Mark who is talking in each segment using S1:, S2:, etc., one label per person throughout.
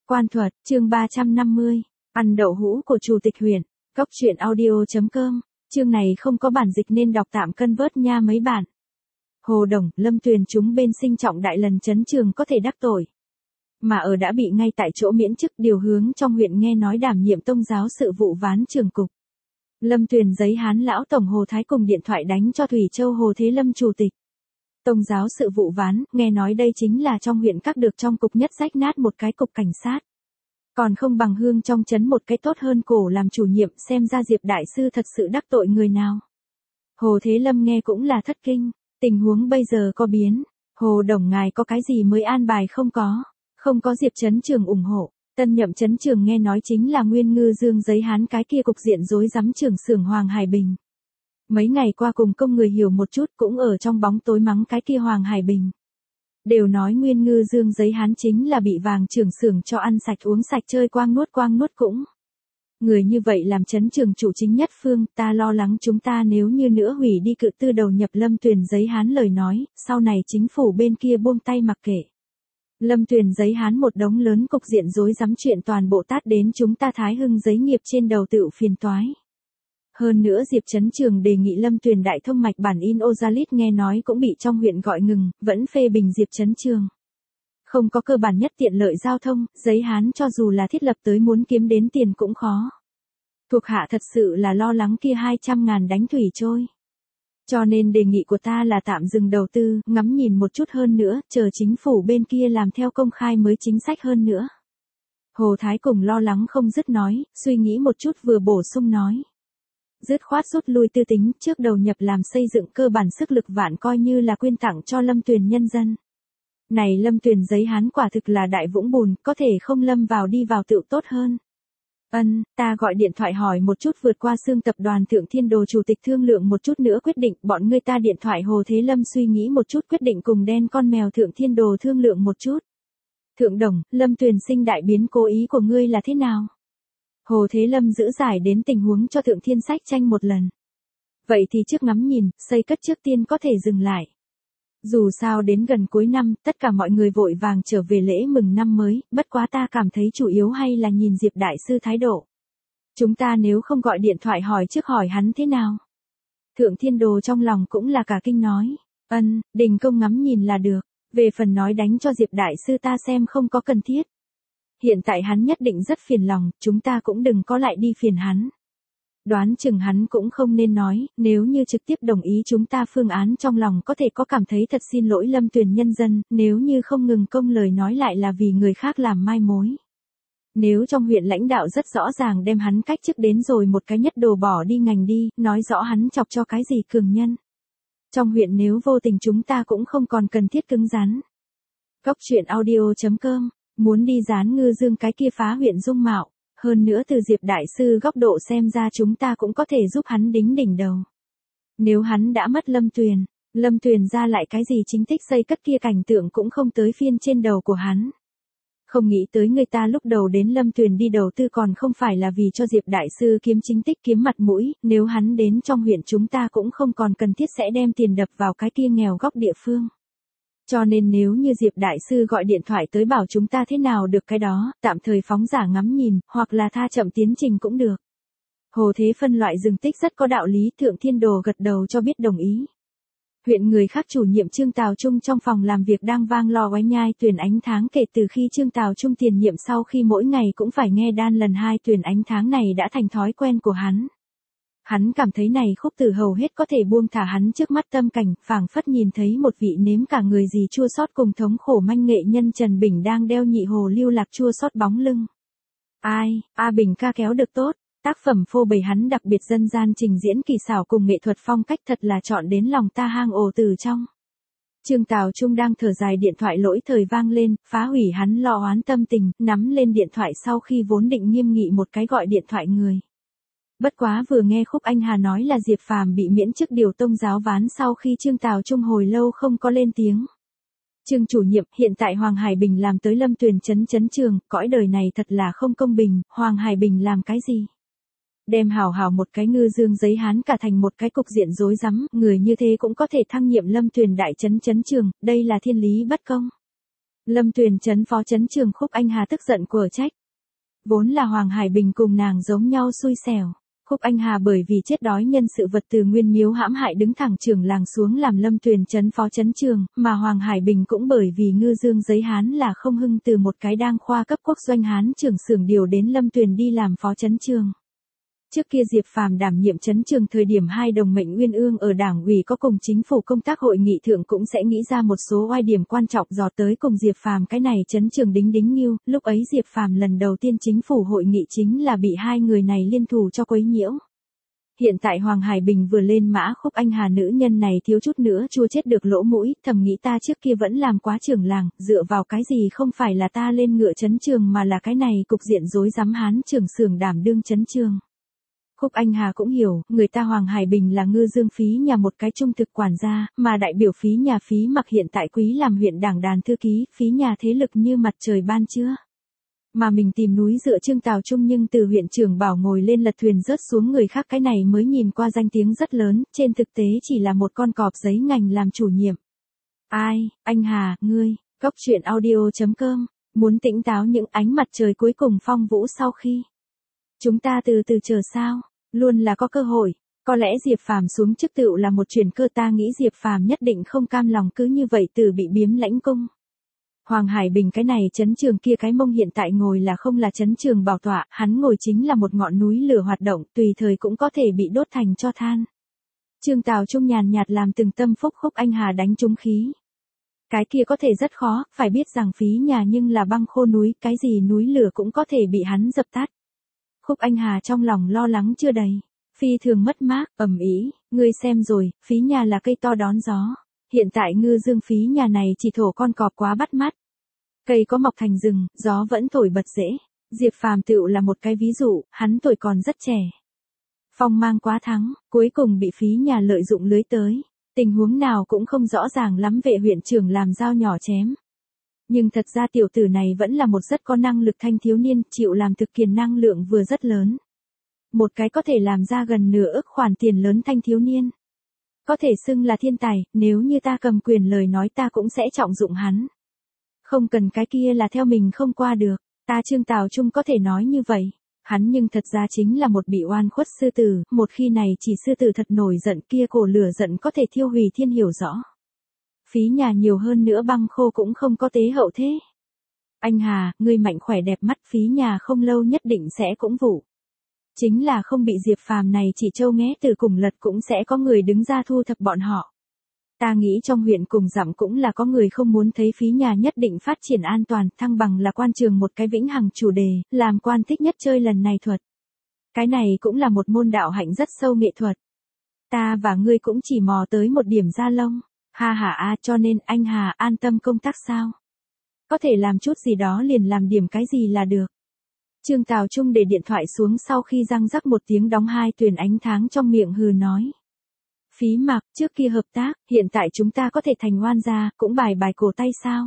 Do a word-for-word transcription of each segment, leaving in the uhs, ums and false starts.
S1: Quan thuật, chương ba trăm năm mươi. Ăn đậu hũ của chủ tịch huyện. Cốc truyện audio chấm com. Chương này không có bản dịch nên đọc tạm cân vớt nha mấy bạn. Hồ Đồng, Lâm Tuyền chúng bên sinh trọng đại lần chấn trường có thể đắc tội. Mà ở đã bị ngay tại chỗ miễn chức điều hướng trong huyện nghe nói đảm nhiệm tông giáo sự vụ ván trường cục. Lâm Tuyền giấy hán lão tổng Hồ Thái cùng điện thoại đánh cho Thủy Châu Hồ Thế Lâm chủ tịch. Tông giáo sự vụ ván, nghe nói đây chính là trong huyện các được trong cục nhất rách nát một cái cục cảnh sát. Còn không bằng Hương trong trấn một cái tốt hơn cổ làm chủ nhiệm, xem ra Diệp đại sư thật sự đắc tội người nào. Hồ Thế Lâm nghe cũng là thất kinh, tình huống bây giờ có biến. Hồ Đồng ngài có cái gì mới an bài không có, không có Diệp trấn trường ủng hộ. Tân nhậm trấn trường nghe nói chính là Nguyên Ngư Dương giấy hán cái kia cục diện rối rắm trưởng xưởng Hoàng Hải Bình. Mấy ngày qua cùng công người hiểu một chút cũng ở trong bóng tối mắng cái kia Hoàng Hải Bình. Đều nói Nguyên Ngư Dương giấy hán chính là bị vàng trưởng xưởng cho ăn sạch uống sạch chơi quang nuốt quang nuốt cũng. Người như vậy làm trấn trường chủ chính nhất phương, ta lo lắng chúng ta nếu như nữa hủy đi cự tư đầu nhập Lâm Tuyền giấy hán lời nói, sau này chính phủ bên kia buông tay mặc kệ. Lâm Tuyền giấy hán một đống lớn cục diện rối rắm chuyện toàn bộ tát đến chúng ta Thái Hưng giấy nghiệp trên đầu tựu phiền toái. Hơn nữa Diệp trấn trường đề nghị Lâm Tuyền đại thông mạch bản in Ozalit nghe nói cũng bị trong huyện gọi ngừng, vẫn phê bình Diệp trấn trường. Không có cơ bản nhất tiện lợi giao thông, giấy hán cho dù là thiết lập tới muốn kiếm đến tiền cũng khó. Thuộc hạ thật sự là lo lắng kia hai trăm ngàn đánh thủy trôi. Cho nên đề nghị của ta là tạm dừng đầu tư, ngắm nhìn một chút hơn nữa, chờ chính phủ bên kia làm theo công khai mới chính sách hơn nữa. Hồ Thái cùng lo lắng không dứt nói, suy nghĩ một chút vừa bổ sung nói. Dứt khoát rút lui tư tính, trước đầu nhập làm xây dựng cơ bản sức lực vạn coi như là quyên tặng cho Lâm Tuyền nhân dân. Này Lâm Tuyền giấy hán quả thực là đại vũng bùn, có thể không lâm vào đi vào tựu tốt hơn. Ân, ta gọi điện thoại hỏi một chút vượt qua xương tập đoàn Thượng Thiên Đồ chủ tịch thương lượng một chút nữa quyết định, bọn ngươi ta điện thoại Hồ Thế Lâm suy nghĩ một chút quyết định cùng đen con mèo Thượng Thiên Đồ thương lượng một chút. Thượng Đồng, Lâm Tuyền sinh đại biến cố ý của ngươi là thế nào? Hồ Thế Lâm giữ giải đến tình huống cho Thượng Thiên sách tranh một lần. Vậy thì trước ngắm nhìn, xây cất trước tiên có thể dừng lại. Dù sao đến gần cuối năm, tất cả mọi người vội vàng trở về lễ mừng năm mới, bất quá ta cảm thấy chủ yếu hay là nhìn Diệp đại sư thái độ. Chúng ta nếu không gọi điện thoại hỏi trước hỏi hắn thế nào? Thượng Thiên Đồ trong lòng cũng là cả kinh nói. Ân, đình công ngắm nhìn là được, về phần nói đánh cho Diệp đại sư ta xem không có cần thiết. Hiện tại hắn nhất định rất phiền lòng, chúng ta cũng đừng có lại đi phiền hắn. Đoán chừng hắn cũng không nên nói, nếu như trực tiếp đồng ý chúng ta phương án trong lòng có thể có cảm thấy thật xin lỗi Lâm Tuyền nhân dân, nếu như không ngừng công lời nói lại là vì người khác làm mai mối. Nếu trong huyện lãnh đạo rất rõ ràng đem hắn cách chức đến rồi một cái nhất đồ bỏ đi ngành đi, nói rõ hắn chọc cho cái gì cường nhân. Trong huyện nếu vô tình chúng ta cũng không còn cần thiết cứng rắn. Cốc truyện audio chấm com. Muốn đi dán Ngư Dương cái kia phá huyện dung mạo, hơn nữa từ Diệp đại sư góc độ xem ra chúng ta cũng có thể giúp hắn đính đỉnh đầu. Nếu hắn đã mất Lâm Tuyền, Lâm Tuyền ra lại cái gì chính tích xây cất kia cảnh tượng cũng không tới phiên trên đầu của hắn. Không nghĩ tới người ta lúc đầu đến Lâm Tuyền đi đầu tư còn không phải là vì cho Diệp đại sư kiếm chính tích kiếm mặt mũi, nếu hắn đến trong huyện chúng ta cũng không còn cần thiết sẽ đem tiền đập vào cái kia nghèo góc địa phương. Cho nên nếu như Diệp đại sư gọi điện thoại tới bảo chúng ta thế nào được cái đó, tạm thời phóng giả ngắm nhìn, hoặc là tha chậm tiến trình cũng được. Hồ Thế phân loại dừng tích rất có đạo lý, Thượng Thiên Đồ gật đầu cho biết đồng ý. Huyện người khác chủ nhiệm Trương Tào Trung trong phòng làm việc đang vang lo oái nhai tuyển ánh tháng kể từ khi Trương Tào Trung tiền nhiệm sau khi mỗi ngày cũng phải nghe đan lần hai tuyển ánh tháng này đã thành thói quen của hắn. Hắn cảm thấy này khúc từ hầu hết có thể buông thả hắn trước mắt tâm cảnh, phảng phất nhìn thấy một vị nếm cả người gì chua xót cùng thống khổ manh nghệ nhân Trần Bình đang đeo nhị hồ lưu lạc chua xót bóng lưng. Ai, A Bình ca kéo được tốt, tác phẩm phô bày hắn đặc biệt dân gian trình diễn kỳ xảo cùng nghệ thuật phong cách thật là chọn đến lòng ta hang ổ từ trong. Trương Tào Trung đang thở dài điện thoại lỗi thời vang lên, phá hủy hắn lo oán tâm tình, nắm lên điện thoại sau khi vốn định nghiêm nghị một cái gọi điện thoại người. Bất quá vừa nghe Khúc Anh Hà nói là Diệp Phàm bị miễn chức điều tông giáo ván sau khi Trương Tào Trung hồi lâu không có lên tiếng. Trương chủ nhiệm, hiện tại Hoàng Hải Bình làm tới Lâm Tuyền chấn chấn trường, cõi đời này thật là không công bình, Hoàng Hải Bình làm cái gì? Đem hào hào một cái Ngư Dương giấy hán cả thành một cái cục diện rối rắm, người như thế cũng có thể thăng nhiệm Lâm Tuyền đại chấn chấn trường, đây là thiên lý bất công. Lâm Tuyền trấn phó trấn trường Khúc Anh Hà tức giận của trách. Vốn là Hoàng Hải Bình cùng nàng giống nhau xui xẻo. Khúc Anh Hà bởi vì chết đói nhân sự vật từ Nguyên Miếu hãm hại đứng thẳng trưởng làng xuống làm Lâm Tuyền trấn phó trấn trường, mà Hoàng Hải Bình cũng bởi vì ngư dương giấy Hán là không hưng từ một cái đang khoa cấp quốc doanh Hán trưởng xưởng điều đến Lâm Tuyền đi làm phó trấn trường. Trước kia Diệp Phàm đảm nhiệm trấn trường thời điểm hai đồng mệnh Nguyên Ương ở Đảng ủy có cùng chính phủ công tác hội nghị thượng cũng sẽ nghĩ ra một số oai điểm quan trọng dò tới cùng Diệp Phàm cái này trấn trường đính đính nghiêu, lúc ấy Diệp Phàm lần đầu tiên chính phủ hội nghị chính là bị hai người này liên thủ cho quấy nhiễu. Hiện tại Hoàng Hải Bình vừa lên mã Khúc Anh Hà nữ nhân này thiếu chút nữa chua chết được lỗ mũi, thầm nghĩ ta trước kia vẫn làm quá trưởng làng, dựa vào cái gì không phải là ta lên ngựa trấn trường mà là cái này cục diện rối rắm Hán trưởng xưởng đảm đương trấn trường. Khúc Anh Hà cũng hiểu, người ta Hoàng Hải Bình là ngư dương phí nhà một cái trung thực quản gia, mà đại biểu phí nhà phí mặc hiện tại quý làm huyện đảng đàn thư ký, phí nhà thế lực như mặt trời ban trưa. Mà mình tìm núi dựa Trương Tào Trung nhưng từ huyện trưởng bảo ngồi lên lật thuyền rớt xuống người khác cái này mới nhìn qua danh tiếng rất lớn, trên thực tế chỉ là một con cọp giấy ngành làm chủ nhiệm. Ai, anh Hà, ngươi, Cốc truyện audio chấm com, muốn tỉnh táo những ánh mặt trời cuối cùng phong vũ sau khi. Chúng ta từ từ chờ sao, luôn là có cơ hội, có lẽ Diệp Phàm xuống chức tựu là một chuyển cơ ta nghĩ Diệp Phàm nhất định không cam lòng cứ như vậy từ bị biếm lãnh cung. Hoàng Hải Bình cái này trấn trường kia cái mông hiện tại ngồi là không là trấn trường bảo tọa, hắn ngồi chính là một ngọn núi lửa hoạt động, tùy thời cũng có thể bị đốt thành tro than. Trương Tào Trung nhàn nhạt làm từng tâm phúc Khúc Anh Hà đánh trúng khí. Cái kia có thể rất khó, phải biết rằng phí nhà nhưng là băng khô núi, cái gì núi lửa cũng có thể bị hắn dập tắt. Khúc Anh Hà trong lòng lo lắng chưa đầy, phi thường mất mát, ầm ĩ, ngươi xem rồi, phí nhà là cây to đón gió. Hiện tại ngư dương phí nhà này chỉ thổ con cọp quá bắt mắt. Cây có mọc thành rừng, gió vẫn thổi bật dễ. Diệp Phàm tựu là một cái ví dụ, hắn tuổi còn rất trẻ. Phong mang quá thắng, cuối cùng bị phí nhà lợi dụng lưới tới. Tình huống nào cũng không rõ ràng lắm vệ huyện trưởng làm dao nhỏ chém. Nhưng thật ra tiểu tử này vẫn là một rất có năng lực thanh thiếu niên, chịu làm thực kiền năng lượng vừa rất lớn. Một cái có thể làm ra gần nửa ức khoản tiền lớn thanh thiếu niên. Có thể xưng là thiên tài, nếu như ta cầm quyền lời nói ta cũng sẽ trọng dụng hắn. Không cần cái kia là theo mình không qua được, ta Trương Tào Trung có thể nói như vậy. Hắn nhưng thật ra chính là một bị oan khuất sư tử, một khi này chỉ sư tử thật nổi giận kia cổ lửa giận có thể thiêu hủy thiên hiểu rõ. Phí nhà nhiều hơn nữa băng khô cũng không có tế hậu thế. Anh Hà, ngươi mạnh khỏe đẹp mắt phí nhà không lâu nhất định sẽ cũng vụ. Chính là không bị Diệp Phàm này chỉ trâu nghé từ cùng lật cũng sẽ có người đứng ra thu thập bọn họ. Ta nghĩ trong huyện cùng dặm cũng là có người không muốn thấy phí nhà nhất định phát triển an toàn, thăng bằng là quan trường một cái vĩnh hằng chủ đề, làm quan thích nhất chơi lần này thuật. Cái này cũng là một môn đạo hạnh rất sâu nghệ thuật. Ta và ngươi cũng chỉ mò tới một điểm da lông. Ha ha a cho nên anh Hà an tâm công tác sao? Có thể làm chút gì đó liền làm điểm cái gì là được. Trương Tào Trung để điện thoại xuống sau khi răng rắc một tiếng đóng hai tuyển ánh tháng trong miệng hừ nói. Phí Mạc, trước kia hợp tác, hiện tại chúng ta có thể thành oan gia, cũng bài bài cổ tay sao?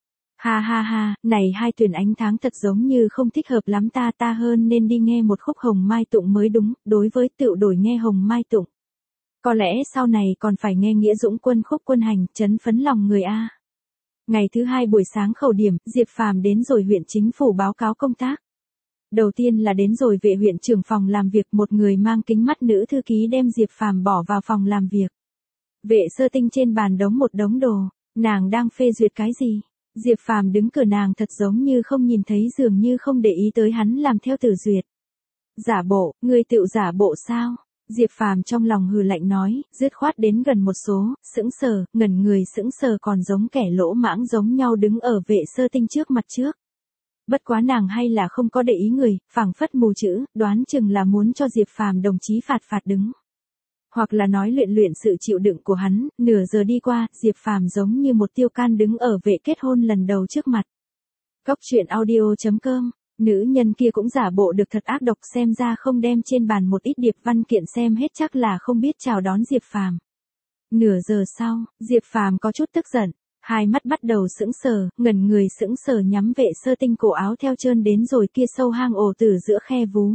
S1: Ha ha ha, này hai tuyển ánh tháng thật giống như không thích hợp lắm ta ta hơn nên đi nghe một khúc Hồng Mai Tụng mới đúng, đối với tự đổi nghe Hồng Mai Tụng. Có lẽ sau này còn phải nghe Nghĩa Dũng Quân khúc quân hành, chấn phấn lòng người A. Ngày thứ hai buổi sáng khẩu điểm, Diệp Phàm đến rồi huyện chính phủ báo cáo công tác. Đầu tiên là đến rồi vệ huyện trưởng phòng làm việc, một người mang kính mắt nữ thư ký đem Diệp Phàm bỏ vào phòng làm việc. Vệ Sơ Tinh trên bàn đống một đống đồ, nàng đang phê duyệt cái gì? Diệp Phàm đứng cửa nàng thật giống như không nhìn thấy dường như không để ý tới hắn làm theo tử duyệt. Giả bộ, ngươi tự giả bộ sao? Diệp Phàm trong lòng hừ lạnh nói, dứt khoát đến gần một số, sững sờ, ngẩn người sững sờ còn giống kẻ lỗ mãng giống nhau đứng ở Vệ Sơ Tinh trước mặt trước. Bất quá nàng hay là không có để ý người, phảng phất mù chữ, đoán chừng là muốn cho Diệp Phàm đồng chí phạt phạt đứng. Hoặc là nói luyện luyện sự chịu đựng của hắn, nửa giờ đi qua, Diệp Phàm giống như một tiêu can đứng ở vệ kết hôn lần đầu trước mặt. Cốc truyện audio chấm com, nữ nhân kia cũng giả bộ được thật ác độc xem ra không đem trên bàn một ít điệp văn kiện xem hết chắc là không biết chào đón Diệp Phàm. Nửa giờ sau, Diệp Phàm có chút tức giận. Hai mắt bắt đầu sững sờ, ngẩn người sững sờ nhắm Vệ Sơ Tinh cổ áo theo trơn đến rồi kia sâu hang ổ tử giữa khe vú.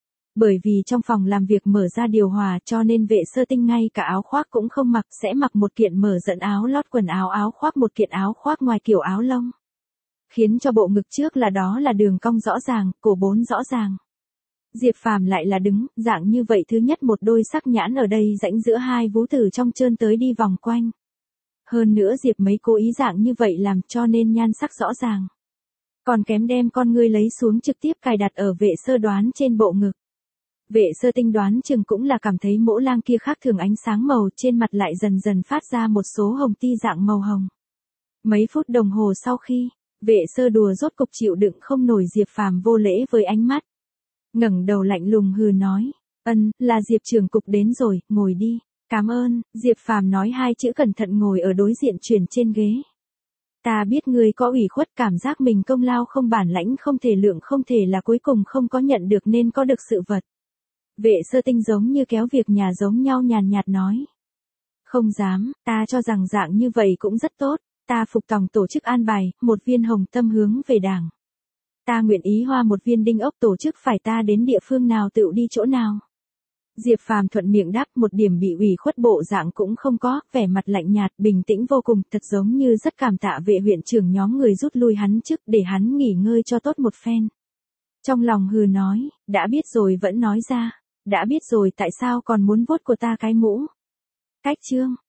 S1: Bởi vì trong phòng làm việc mở ra điều hòa cho nên Vệ Sơ Tinh ngay cả áo khoác cũng không mặc, sẽ mặc một kiện mở dẫn áo lót quần áo áo khoác một kiện áo khoác ngoài kiểu áo lông. Khiến cho bộ ngực trước là đó là đường cong rõ ràng, cổ bốn rõ ràng. Diệp Phàm lại là đứng, dạng như vậy thứ nhất một đôi sắc nhãn ở đây rãnh giữa hai vú tử trong trơn tới đi vòng quanh. Hơn nữa Diệp mấy cố ý dạng như vậy làm cho nên nhan sắc rõ ràng. Còn kém đem con ngươi lấy xuống trực tiếp cài đặt ở vệ sơ đoán trên bộ ngực. Vệ sơ tinh đoán chừng cũng là cảm thấy mỗ lang kia khác thường ánh sáng màu trên mặt lại dần dần phát ra một số hồng ti dạng màu hồng. Mấy phút đồng hồ sau khi, vệ sơ đùa rốt cục chịu đựng không nổi Diệp Phàm vô lễ với ánh mắt. Ngẩng đầu lạnh lùng hừ nói, ân, là Diệp trưởng cục đến rồi, ngồi đi. Cảm ơn, Diệp Phàm nói hai chữ cẩn thận ngồi ở đối diện chuyển trên ghế. Ta biết ngươi có ủy khuất cảm giác mình công lao không bản lãnh không thể lượng không thể là cuối cùng không có nhận được nên có được sự vật. Vệ sơ tinh giống như kéo việc nhà giống nhau nhàn nhạt nói. Không dám, ta cho rằng dạng như vậy cũng rất tốt, ta phục tòng tổ chức an bài, một viên hồng tâm hướng về đảng. Ta nguyện ý hoa một viên đinh ốc tổ chức phải ta đến địa phương nào tự đi chỗ nào. Diệp Phàm thuận miệng đáp một điểm bị ủy khuất bộ dạng cũng không có, vẻ mặt lạnh nhạt, bình tĩnh vô cùng, thật giống như rất cảm tạ vệ huyện trưởng nhóm người rút lui hắn trước để hắn nghỉ ngơi cho tốt một phen. Trong lòng hừ nói, đã biết rồi vẫn nói ra, đã biết rồi tại sao còn muốn vuốt của ta cái mũ. Cách chương.